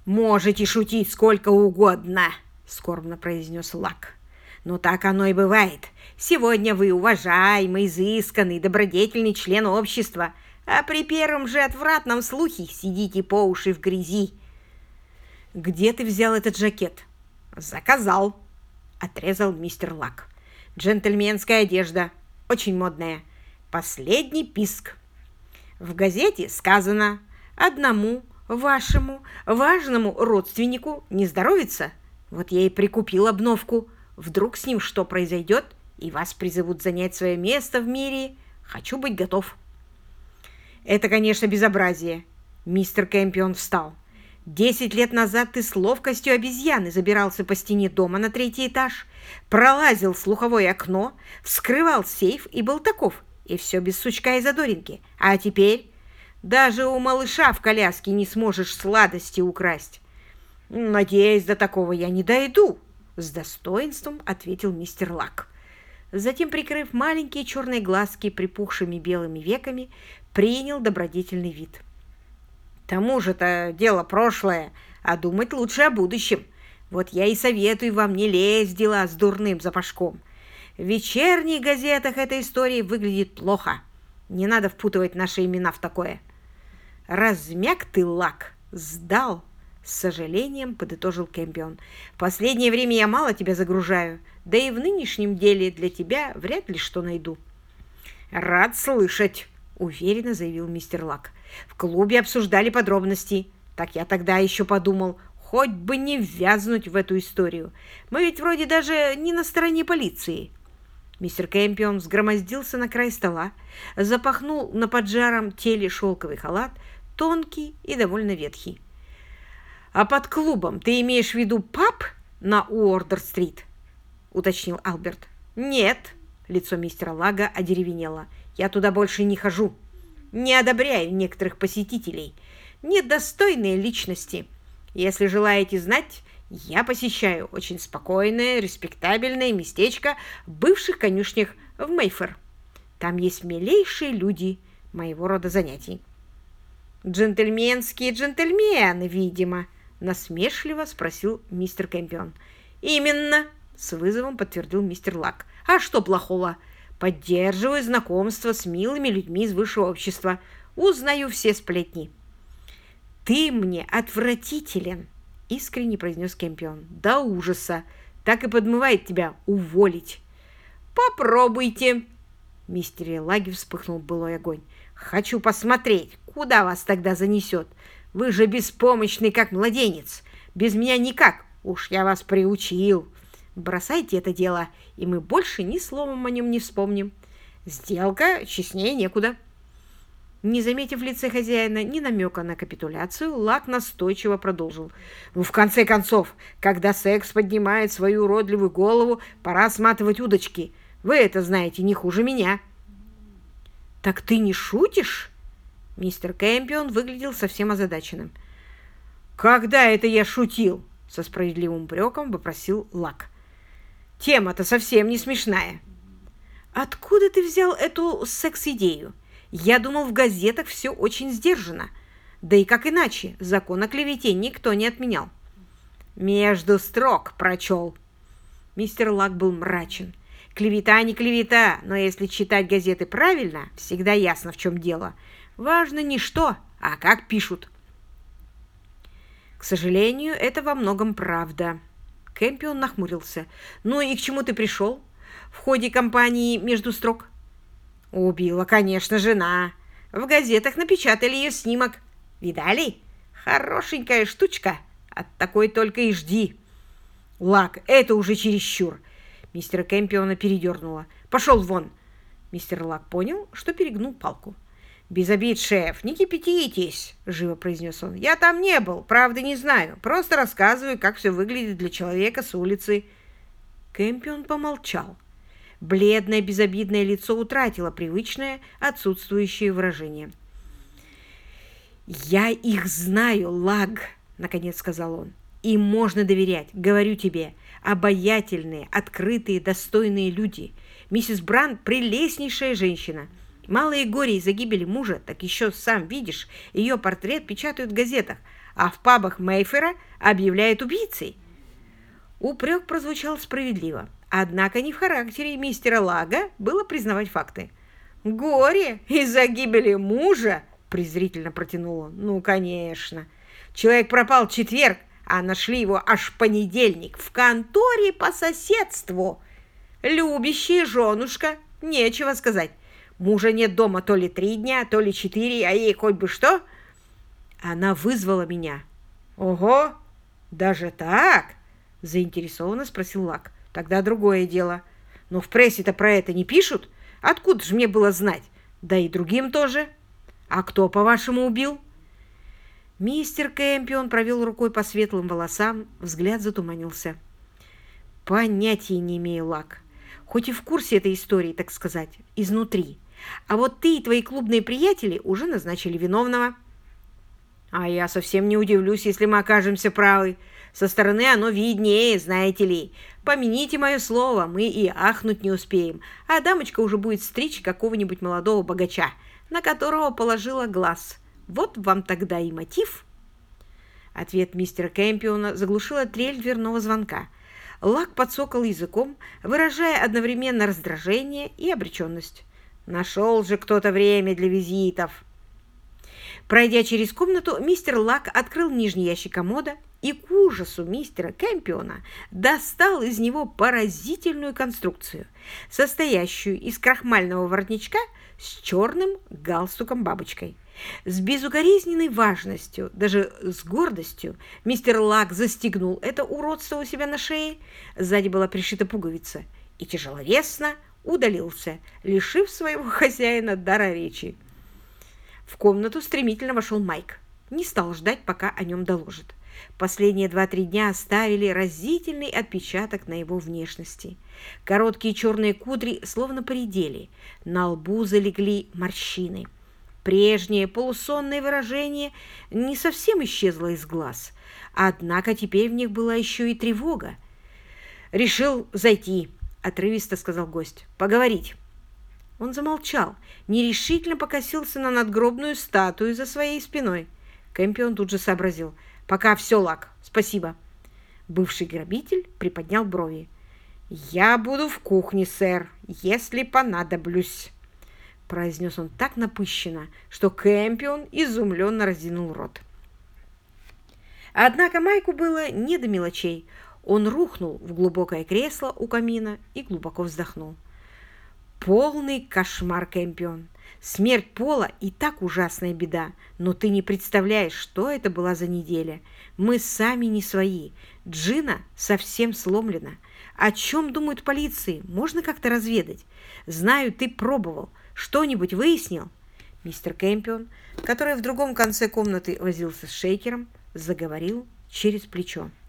«Можете шутить сколько угодно», — скорбно произнес Лак. «Но так оно и бывает. Сегодня вы уважаемый, изысканный, добродетельный член общества, а при первом же отвратном слухе сидите по уши в грязи». «Где ты взял этот жакет?» «Заказал», — отрезал мистер Лак. «Джентльменская одежда, очень модная. Последний писк. В газете сказано: одному вашему важному родственнику не здоровится. Вот я и прикупил обновку. Вдруг с ним что произойдет, и вас призовут занять свое место в мире. Хочу быть готов». «Это, конечно, безобразие». Мистер Кэмпион встал. 10 лет назад ты с ловкостью обезьяны забирался по стене дома на 3-й этаж, пролазил в слуховое окно, вскрывал сейф и был таков. И все без сучка и задоринки. А теперь даже у малыша в коляске не сможешь сладости украсть. «Надеюсь, до такого я не дойду», — с достоинством ответил мистер Лак. Затем, прикрыв маленькие черные глазки припухшими белыми веками, принял добродетельный вид. «Тому же-то дело прошлое, а думать лучше о будущем. Вот я и советую вам не лезть в дела с дурным запашком. В вечерних газетах эта история выглядит плохо. Не надо впутывать наши имена в такое». «Размяк ты, Лак, сдал», — с сожалением подытожил Кэмпион. «В последнее время я мало тебя загружаю, да и в нынешнем деле для тебя вряд ли что найду». «Рад слышать», — уверенно заявил мистер Лак. «В клубе обсуждали подробности. Так я тогда еще подумал, хоть бы не ввязнуть в эту историю. Мы ведь вроде даже не на стороне полиции». Мистер Кэмпион взгромоздился на край стола, запахнул на поджаром теле шелковый халат, тонкий и довольно ветхий. «А под клубом ты имеешь в виду паб на Уордер-стрит?» — уточнил Алберт. «Нет», — лицо мистера Лага одеревенело, — «я туда больше не хожу. Не одобряю некоторых посетителей. Недостойные личности. Если желаете знать, я посещаю очень спокойное, респектабельное местечко в бывших конюшнях в Мейфер. Там есть милейшие люди моего рода занятий». «Джентльменские джентльмены, видимо», — насмешливо спросил мистер Кэмпион. «Именно», — с вызовом подтвердил мистер Лак. «А что плохого? Поддерживаю знакомство с милыми людьми из высшего общества. Узнаю все сплетни». «Ты мне отвратителен», — искренне произнес Кэмпион. «До ужаса. Так и подмывает тебя уволить». «Попробуйте». В мистере Лаге вспыхнул былой огонь. «Хочу посмотреть, куда вас тогда занесет. Вы же беспомощный, как младенец. Без меня никак. Уж я вас приучил. Бросайте это дело, и мы больше ни словом о нем не вспомним. Сделка честнее некуда». Не заметив в лице хозяина ни намека на капитуляцию, Лак настойчиво продолжил. «Ну, в конце концов, когда секс поднимает свою уродливую голову, пора сматывать удочки. Вы это знаете не хуже меня». «Так ты не шутишь?» Мистер Кэмпион выглядел совсем озадаченным. «Когда это я шутил?» — со справедливым упреком вопросил Лак. «Тема-то совсем не смешная». «Откуда ты взял эту секс-идею? Я думал, в газетах все очень сдержано. Да и как иначе, закон о клевете никто не отменял». «Между строк прочел». Мистер Лак был мрачен. «Клевета не клевета, но если читать газеты правильно, всегда ясно, в чем дело. Важно не что, а как пишут». «К сожалению, это во многом правда». Кэмпион нахмурился. «Ну и к чему ты пришел в ходе кампании между строк?» «Убила, конечно, жена. В газетах напечатали ее снимок. Видали? Хорошенькая штучка. От такой только и жди». «Лак, это уже чересчур». Мистера Кэмпиона передернуло. «Пошел вон!» Мистер Лак понял, что перегнул палку. «Без обид, шеф, не кипятитесь», — живо произнес он. «Я там не был, правда не знаю. Просто рассказываю, как все выглядит для человека с улицы». Кэмпион помолчал. Бледное безобидное лицо утратило привычное отсутствующее выражение. «Я их знаю, Лаг», — наконец сказал он. «Им можно доверять, говорю тебе. Обаятельные, открытые, достойные люди. Миссис Бранд – прелестнейшая женщина. Мало и горе из-за гибели мужа, так еще сам видишь, ее портрет печатают в газетах. а в пабах Мейфера объявляют убийцей. Упрек прозвучал справедливо, однако не в характере мистера Лага было признавать факты. «Горе из-за гибели мужа?» – презрительно протянул он. «Ну, конечно. Человек пропал в четверг, а нашли его аж в понедельник в конторе по соседству. Любящая женушка, нечего сказать. Мужа нет дома то ли 3 дня, то ли 4, а ей хоть бы что. Она вызвала меня». «Ого, даже так?» – заинтересованно спросил Лак. «Тогда другое дело. Но в прессе-то про это не пишут. Откуда же мне было знать? Да и другим тоже. А кто, по-вашему, убил?» Мистер Кэмпион провел рукой по светлым волосам, взгляд затуманился. «Понятия не имею, Лак. Хоть и в курсе этой истории, так сказать, изнутри. А вот ты и твои клубные приятели уже назначили виновного». «А я совсем не удивлюсь, если мы окажемся правы. Со стороны оно виднее, знаете ли. Помяните мое слово, мы и ахнуть не успеем, а дамочка уже будет стричь какого-нибудь молодого богача, на которого положила глаз. Вот вам тогда и мотив». Ответ мистера Кэмпиона заглушила трель дверного звонка. Лак подсокал языком, выражая одновременно раздражение и обреченность. Нашел же кто-то время для визитов. Пройдя через комнату, мистер Лак открыл нижний ящик комода и к ужасу мистера Кэмпиона достал из него поразительную конструкцию, состоящую из крахмального воротничка с черным галстуком-бабочкой. С безукоризненной важностью, даже с гордостью, мистер Лак застегнул это уродство у себя на шее, сзади была пришита пуговица, и тяжеловесно удалился, лишив своего хозяина дара речи. В комнату стремительно вошел Майк. Не стал ждать, пока о нем доложат. Последние 2-3 дня оставили разительный отпечаток на его внешности. Короткие черные кудри словно поредели, на лбу залегли морщины. Прежнее полусонное выражение не совсем исчезло из глаз, однако теперь в них была еще и тревога. «Решил зайти», — отрывисто сказал гость, — «поговорить». Он замолчал, нерешительно покосился на надгробную статую за своей спиной. Кэмпион тут же сообразил. «Пока все, Лак, спасибо». Бывший грабитель приподнял брови. «Я буду в кухне, сэр, если понадоблюсь», — произнес он так напыщенно, что Кэмпион изумленно разинул рот. Однако Майку было не до мелочей. Он рухнул в глубокое кресло у камина и глубоко вздохнул. «Полный кошмар, Кэмпион. Смерть Пола и так ужасная беда, но ты не представляешь, что это была за неделя. Мы сами не свои. Джина совсем сломлена. О чем думают в полиции? Можно как-то разведать? Знаю, ты пробовал. Что-нибудь выяснил?» Мистер Кэмпион, который в другом конце комнаты возился с шейкером, заговорил через плечо.